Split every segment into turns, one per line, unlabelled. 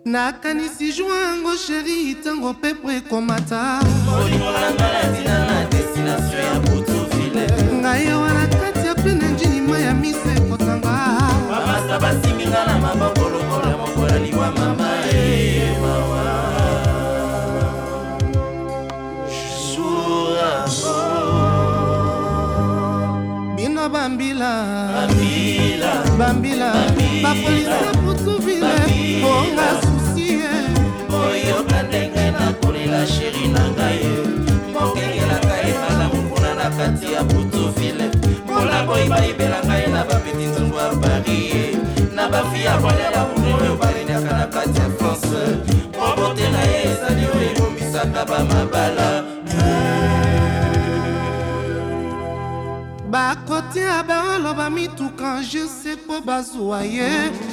nakanisi joango sheri tango pepo ekomata
olingo na ngala tina na destination ya Butuville
ngai wana kati ya pene njinima ya mise ekotanga
bamasa basiminga na maboko lokola mokola liwa mama mawa
bino bambila bapolisa Butuville onga susie
oyoka ndenge nakolela sheri na ngai mokengelaka emalamu mpona na kati ya Butuville mpona boyi bayibela ngai na bapeti nzungu ya Paris na bafi ya bolela bune oyo baleniaka na kati ya France mobote na ye ezali oyo ebomisaka bamabala
bakotia baoloba mituka je sais po bazwa ye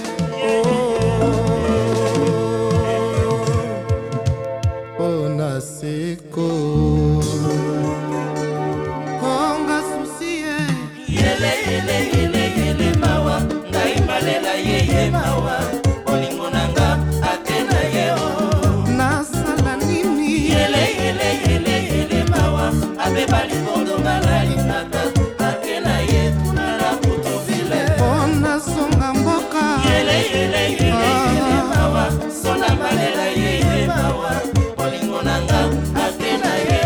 ona seko konga susi
yele mawa ngai malela ye mawa olingo nanga atena ye
nasala nini
yele mawa abe balikondo ngalalingaka atena ye na Butuville
ona songa mboka
yele mawa sona malela ye mawa olingo nanga atena ye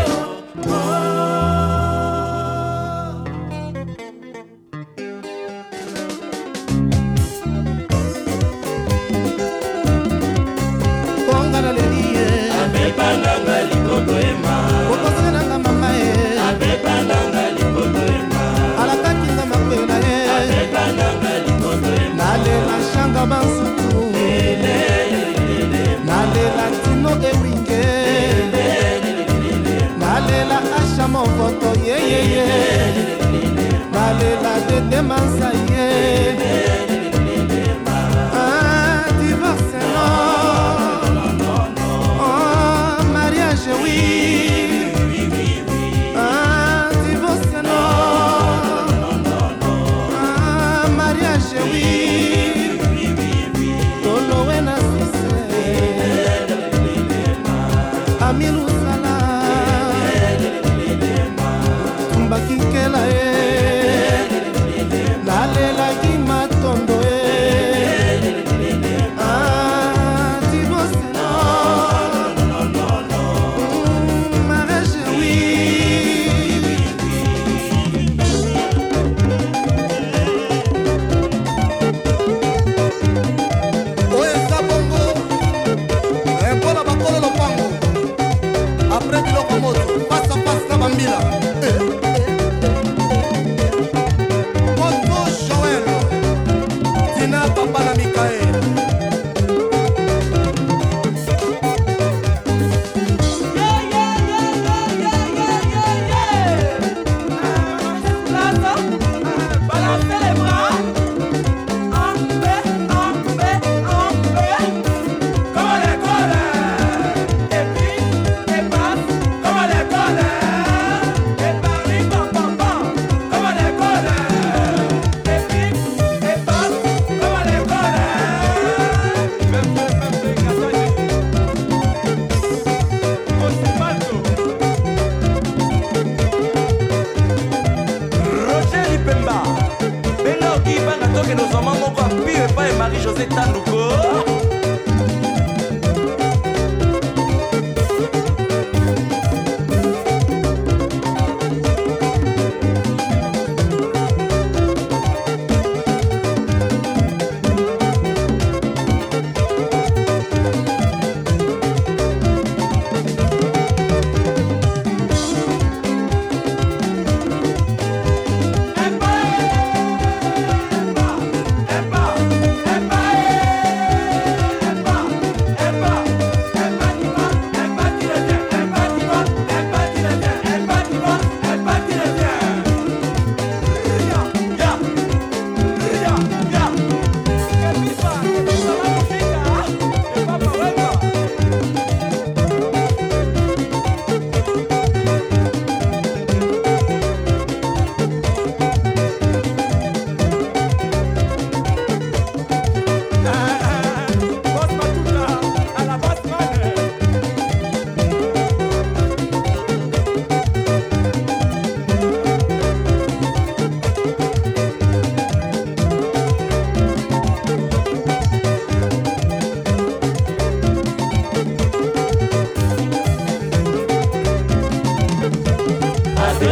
abebandanga likoto ema
okosenanga mama ye
abebandanga likoto ema
alakakinga makwela ye
abebandanga likoto ema
nalela shanga bansuku nalela tino ewinge nalela asha mokoto yeyeye nalela dede mansa ye divorce no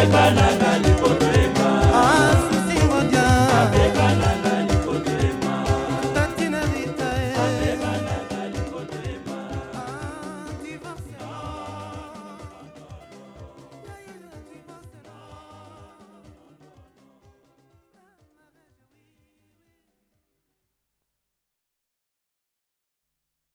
motema na